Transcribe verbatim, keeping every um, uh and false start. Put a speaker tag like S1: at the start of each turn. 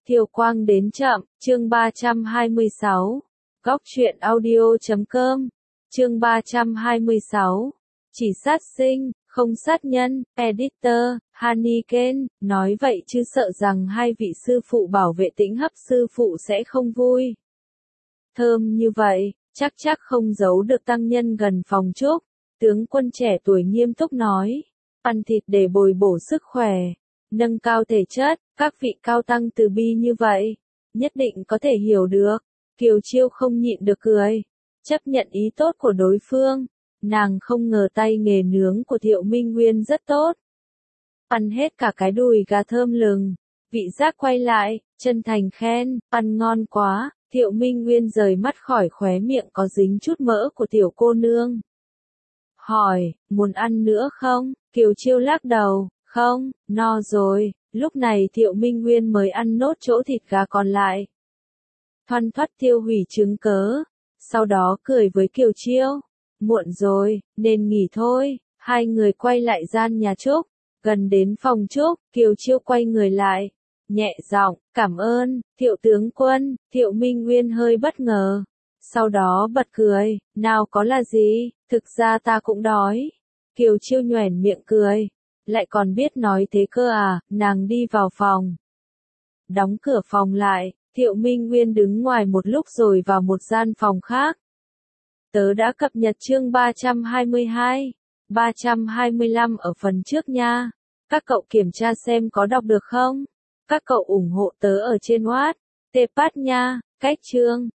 S1: Thiều Quang đến chậm, chương ba trăm hai mươi sáu. Góc truyện audio chấm com. Chương ba trăm hai mươi sáu. Chỉ sát sinh, không sát nhân. Editor, Haniken, nói vậy chứ sợ rằng hai vị sư phụ bảo vệ Tĩnh Hấp sư phụ sẽ không vui. Thơm như vậy, chắc chắc không giấu được tăng nhân gần phòng trúc. Tướng quân trẻ tuổi nghiêm túc nói, ăn thịt để bồi bổ sức khỏe, nâng cao thể chất, các vị cao tăng từ bi như vậy, nhất định có thể hiểu được. Kiều Chiêu không nhịn được cười, chấp nhận ý tốt của đối phương, nàng không ngờ tay nghề nướng của Thiệu Minh Nguyên rất tốt. Ăn hết cả cái đùi gà thơm lừng, vị giác quay lại, chân thành khen, ăn ngon quá. Thiệu Minh Nguyên rời mắt khỏi khóe miệng có dính chút mỡ của tiểu cô nương. Hỏi, muốn ăn nữa không? Kiều Chiêu lắc đầu, không, no rồi. Lúc này Thiệu Minh Nguyên mới ăn nốt chỗ thịt gà còn lại. Thoăn thoắt tiêu hủy chứng cớ. Sau đó cười với Kiều Chiêu. Muộn rồi, nên nghỉ thôi. Hai người quay lại gian nhà Trúc. Gần đến phòng Trúc, Kiều Chiêu quay người lại. Nhẹ giọng, cảm ơn, Thiệu tướng quân. Thiệu Minh Nguyên hơi bất ngờ. Sau đó bật cười, nào có là gì, thực ra ta cũng đói. Kiều Chiêu nhoẻn miệng cười, lại còn biết nói thế cơ à, nàng đi vào phòng. Đóng cửa phòng lại, Thiệu Minh Nguyên đứng ngoài một lúc rồi vào một gian phòng khác. Tớ đã cập nhật chương ba trăm hai mươi hai, ba trăm hai mươi lăm ở phần trước nha. Các cậu kiểm tra xem có đọc được không? Các cậu ủng hộ tớ ở trên Wattpad nha, cách chương.